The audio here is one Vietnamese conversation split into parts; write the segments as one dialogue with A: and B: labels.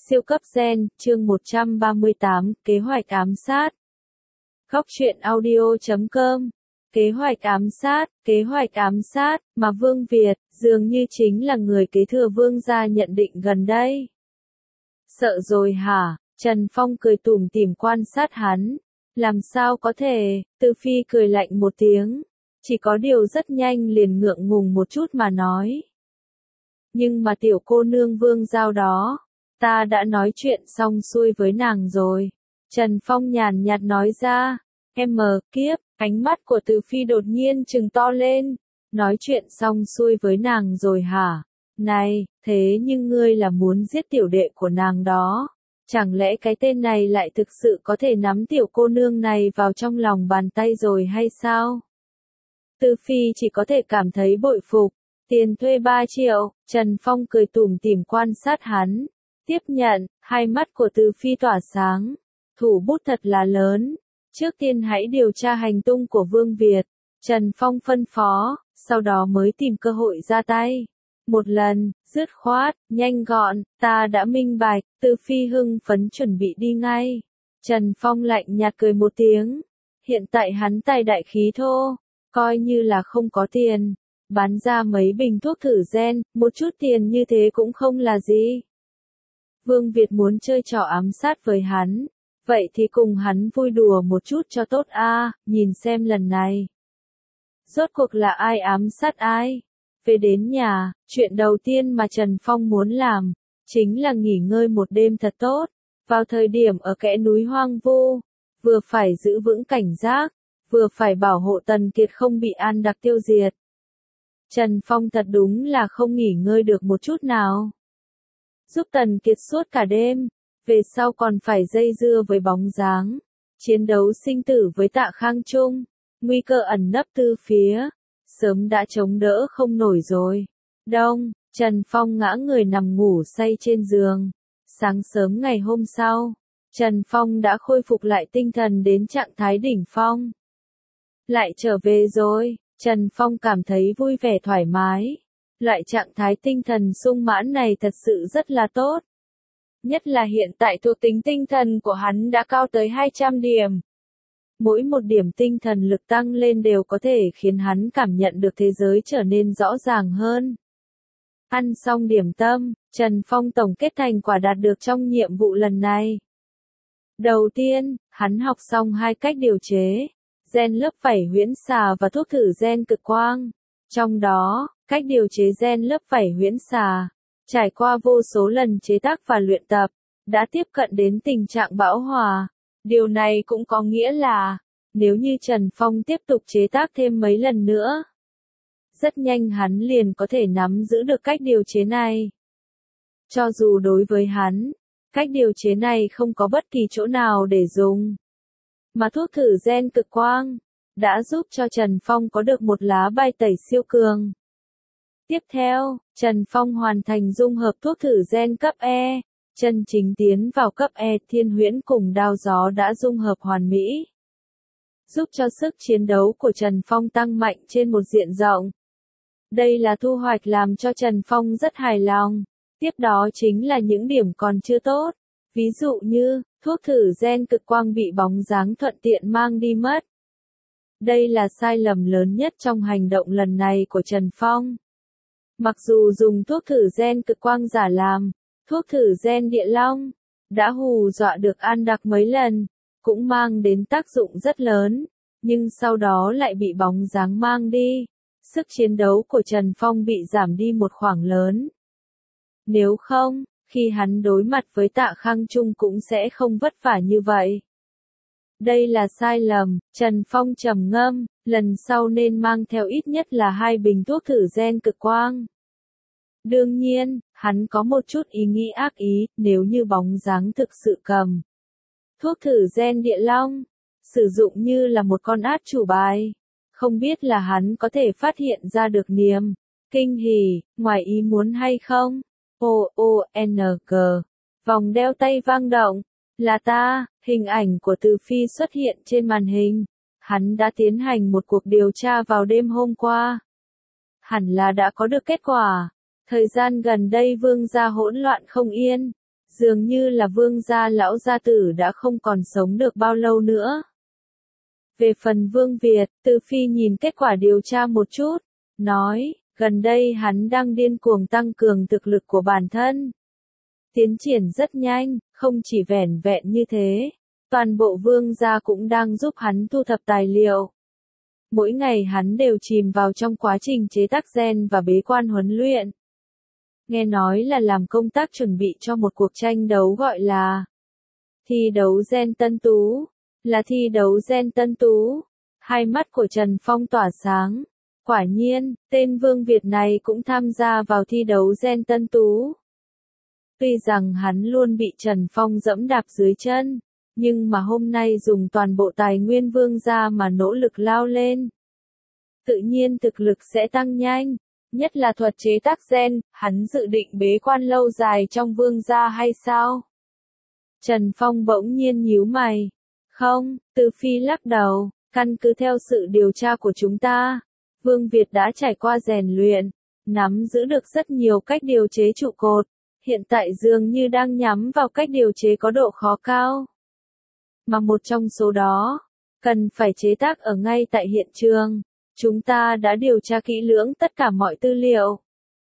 A: Siêu cấp gen, chương 138, kế hoạch ám sát. Góc truyện audio.com. Kế hoạch ám sát, mà Vương Việt, dường như chính là người kế thừa Vương gia nhận định gần đây. Sợ rồi hả? Trần Phong cười tủm tỉm quan sát hắn. Làm sao có thể? Tư Phi cười lạnh một tiếng. Chỉ có điều rất nhanh liền ngượng ngùng một chút mà nói. Nhưng mà tiểu cô nương Vương Giao đó, ta đã nói chuyện xong xuôi với nàng rồi. Trần Phong nhàn nhạt nói ra. Kiếp, ánh mắt của Từ Phi đột nhiên trừng to lên. Nói chuyện xong xuôi với nàng rồi hả? Này, thế nhưng ngươi là muốn giết tiểu đệ của nàng đó. Chẳng lẽ cái tên này lại thực sự có thể nắm tiểu cô nương này vào trong lòng bàn tay rồi hay sao? Từ Phi chỉ có thể cảm thấy bội phục. Tiền thuê 3 triệu, Trần Phong cười tủm tỉm quan sát hắn. Tiếp nhận, hai mắt của Từ Phi tỏa sáng. Thủ bút thật là lớn. Trước tiên hãy điều tra hành tung của Vương Việt. Trần Phong phân phó, sau đó mới tìm cơ hội ra tay. Một lần, dứt khoát, nhanh gọn, ta đã minh bạch. Từ Phi hưng phấn chuẩn bị đi ngay. Trần Phong lạnh nhạt cười một tiếng. Hiện tại hắn tài đại khí thô, coi như là không có tiền. Bán ra mấy bình thuốc thử gen, một chút tiền như thế cũng không là gì. Vương Việt muốn chơi trò ám sát với hắn. Vậy thì cùng hắn vui đùa một chút cho tốt a, nhìn xem lần này. Rốt cuộc là ai ám sát ai? Về đến nhà, chuyện đầu tiên mà Trần Phong muốn làm, chính là nghỉ ngơi một đêm thật tốt. Vào thời điểm ở kẽ núi hoang vu, vừa phải giữ vững cảnh giác, vừa phải bảo hộ Tần Kiệt không bị An Đặc tiêu diệt. Trần Phong thật đúng là không nghỉ ngơi được một chút nào. Giúp Tần Kiệt suốt cả đêm, về sau còn phải dây dưa với bóng dáng, chiến đấu sinh tử với Tạ Khang Trung, nguy cơ ẩn nấp từ phía, sớm đã chống đỡ không nổi rồi. Đông, Trần Phong ngã người nằm ngủ say trên giường. Sáng sớm ngày hôm sau, Trần Phong đã khôi phục lại tinh thần đến trạng thái đỉnh phong. Lại trở về rồi, Trần Phong cảm thấy vui vẻ thoải mái. Loại trạng thái tinh thần sung mãn này thật sự rất là tốt. Nhất là hiện tại thuộc tính tinh thần của hắn đã cao tới 200 điểm. Mỗi một điểm tinh thần lực tăng lên đều có thể khiến hắn cảm nhận được thế giới trở nên rõ ràng hơn. Ăn xong điểm tâm, Trần Phong tổng kết thành quả đạt được trong nhiệm vụ lần này. Đầu tiên, hắn học xong 2 cách điều chế gen lớp vảy huyễn xà và thuốc thử gen cực quang. Trong đó, cách điều chế gen lớp vảy huyễn xà, trải qua vô số lần chế tác và luyện tập, đã tiếp cận đến tình trạng bão hòa. Điều này cũng có nghĩa là, nếu như Trần Phong tiếp tục chế tác thêm mấy lần nữa, rất nhanh hắn liền có thể nắm giữ được cách điều chế này. Cho dù đối với hắn, cách điều chế này không có bất kỳ chỗ nào để dùng, mà thuốc thử gen cực quang đã giúp cho Trần Phong có được một lá bài tẩy siêu cường. Tiếp theo, Trần Phong hoàn thành dung hợp thuốc thử gen cấp E, chân chính tiến vào cấp E. Thiên huyễn cùng đao gió đã dung hợp hoàn mỹ, giúp cho sức chiến đấu của Trần Phong tăng mạnh trên một diện rộng. Đây là thu hoạch làm cho Trần Phong rất hài lòng. Tiếp đó chính là những điểm còn chưa tốt. Ví dụ như, thuốc thử gen cực quang bị bóng dáng thuận tiện mang đi mất. Đây là sai lầm lớn nhất trong hành động lần này của Trần Phong. Mặc dù dùng thuốc thử gen cực quang giả làm, thuốc thử gen địa long, đã hù dọa được An Đặc mấy lần, cũng mang đến tác dụng rất lớn, nhưng sau đó lại bị bóng dáng mang đi. Sức chiến đấu của Trần Phong bị giảm đi một khoảng lớn. Nếu không, khi hắn đối mặt với Tạ Khang Trung cũng sẽ không vất vả như vậy. Đây là sai lầm, Trần Phong trầm ngâm, lần sau nên mang theo ít nhất là 2 bình thuốc thử gen cực quang. Đương nhiên, hắn có một chút ý nghĩ ác ý, nếu như bóng dáng thực sự cầm thuốc thử gen địa long, sử dụng như là một con át chủ bài. Không biết là hắn có thể phát hiện ra được niềm kinh hỉ, ngoài ý muốn hay không? OONG. Vòng đeo tay vang động. Là ta, hình ảnh của Từ Phi xuất hiện trên màn hình. Hắn đã tiến hành một cuộc điều tra vào đêm hôm qua. Hẳn là đã có được kết quả. Thời gian gần đây Vương gia hỗn loạn không yên. dường như là Vương gia lão gia tử đã không còn sống được bao lâu nữa. Về phần Vương Việt, Từ Phi nhìn kết quả điều tra một chút, nói, gần đây hắn đang điên cuồng tăng cường thực lực của bản thân. Tiến triển rất nhanh, không chỉ vẻn vẹn như thế, toàn bộ Vương gia cũng đang giúp hắn thu thập tài liệu. Mỗi ngày hắn đều chìm vào trong quá trình chế tác gen và bế quan huấn luyện. Nghe nói là làm công tác chuẩn bị cho một cuộc tranh đấu gọi là thi đấu gen tân tú, là thi đấu gen tân tú. Hai mắt của Trần Phong tỏa sáng. Quả nhiên, tên Vương Việt này cũng tham gia vào thi đấu gen tân tú. Tuy rằng hắn luôn bị Trần Phong dẫm đạp dưới chân, nhưng mà hôm nay dùng toàn bộ tài nguyên Vương gia mà nỗ lực lao lên. Tự nhiên thực lực sẽ tăng nhanh, nhất là thuật chế tác gen, hắn dự định bế quan lâu dài trong Vương gia hay sao? Trần Phong bỗng nhiên nhíu mày. Không, Từ Phi lắc đầu, căn cứ theo sự điều tra của chúng ta, Vương Việt đã trải qua rèn luyện, nắm giữ được rất nhiều cách điều chế trụ cột, hiện tại dường như đang nhắm vào cách điều chế có độ khó cao. Mà một trong số đó, cần phải chế tác ở ngay tại hiện trường. Chúng ta đã điều tra kỹ lưỡng tất cả mọi tư liệu.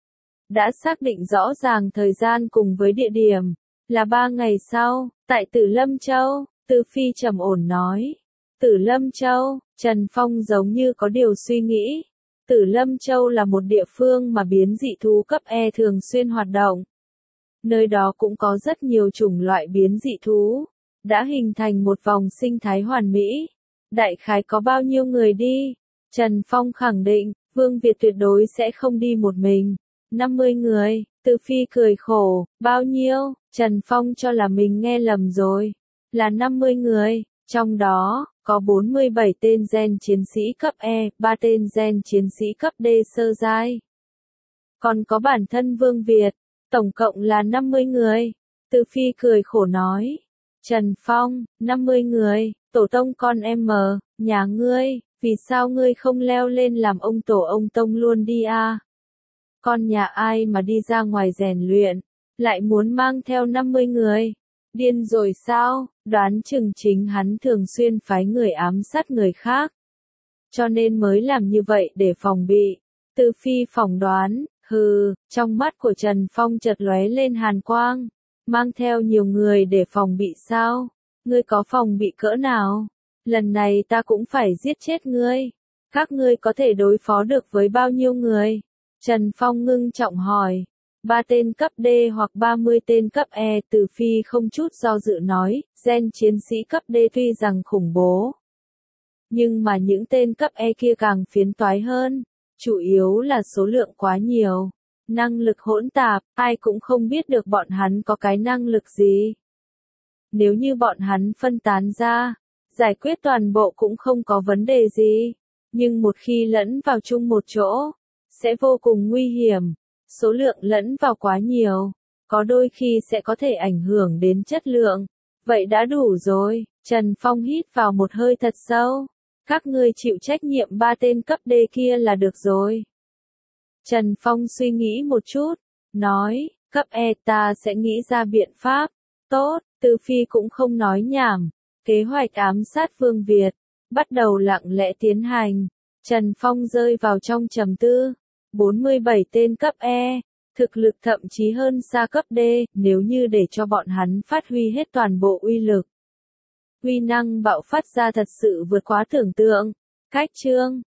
A: Đã xác định rõ ràng thời gian cùng với địa điểm, là 3 ngày sau, tại Tử Lâm Châu, Từ Phi trầm ổn nói. Tử Lâm Châu, Trần Phong giống như có điều suy nghĩ. Tử Lâm Châu là một địa phương mà biến dị thú cấp E thường xuyên hoạt động. Nơi đó cũng có rất nhiều chủng loại biến dị thú, đã hình thành một vòng sinh thái hoàn mỹ. Đại khái có bao nhiêu người đi? Trần Phong khẳng định, Vương Việt tuyệt đối sẽ không đi một mình. 50 người, Từ Phi cười khổ, bao nhiêu? Trần Phong cho là mình nghe lầm rồi. Là 50 người, trong đó, có 47 tên gen chiến sĩ cấp E, 3 tên gen chiến sĩ cấp D sơ giai. Còn có bản thân Vương Việt, tổng cộng là 50 người. Từ Phi cười khổ nói. Trần Phong, 50 người, tổ tông con em mờ, nhà ngươi, vì sao ngươi không leo lên làm ông tổ ông tông luôn đi à? Con nhà ai mà đi ra ngoài rèn luyện, lại muốn mang theo 50 người? Điên rồi sao? Đoán chừng chính hắn thường xuyên phái người ám sát người khác. Cho nên mới làm như vậy để phòng bị. Từ Phi phỏng đoán, trong mắt của Trần Phong chợt lóe lên hàn quang. Mang theo nhiều người để phòng bị sao? Ngươi có phòng bị cỡ nào? Lần này ta cũng phải giết chết ngươi. Các ngươi có thể đối phó được với bao nhiêu người? Trần Phong ngưng trọng hỏi. 3 tên cấp D hoặc 30 tên cấp E. Từ Phi không chút do dự nói, gen chiến sĩ cấp D tuy rằng khủng bố. Nhưng mà những tên cấp E kia càng phiến toái hơn. Chủ yếu là số lượng quá nhiều. Năng lực hỗn tạp, ai cũng không biết được bọn hắn có cái năng lực gì. Nếu như bọn hắn phân tán ra, giải quyết toàn bộ cũng không có vấn đề gì. Nhưng một khi lẫn vào chung một chỗ, sẽ vô cùng nguy hiểm. Số lượng lẫn vào quá nhiều, có đôi khi sẽ có thể ảnh hưởng đến chất lượng. Vậy đã đủ rồi, Trần Phong hít vào một hơi thật sâu. Các ngươi chịu trách nhiệm 3 tên cấp D kia là được rồi. Trần Phong suy nghĩ một chút, nói, cấp E ta sẽ nghĩ ra biện pháp. Tốt, Từ Phi cũng không nói nhảm. Kế hoạch ám sát Vương Việt, bắt đầu lặng lẽ tiến hành. Trần Phong rơi vào trong trầm tư. 47 tên cấp E, thực lực thậm chí hơn xa cấp D, nếu như để cho bọn hắn phát huy hết toàn bộ uy lực. Uy năng bạo phát ra thật sự vượt quá tưởng tượng. Cách chương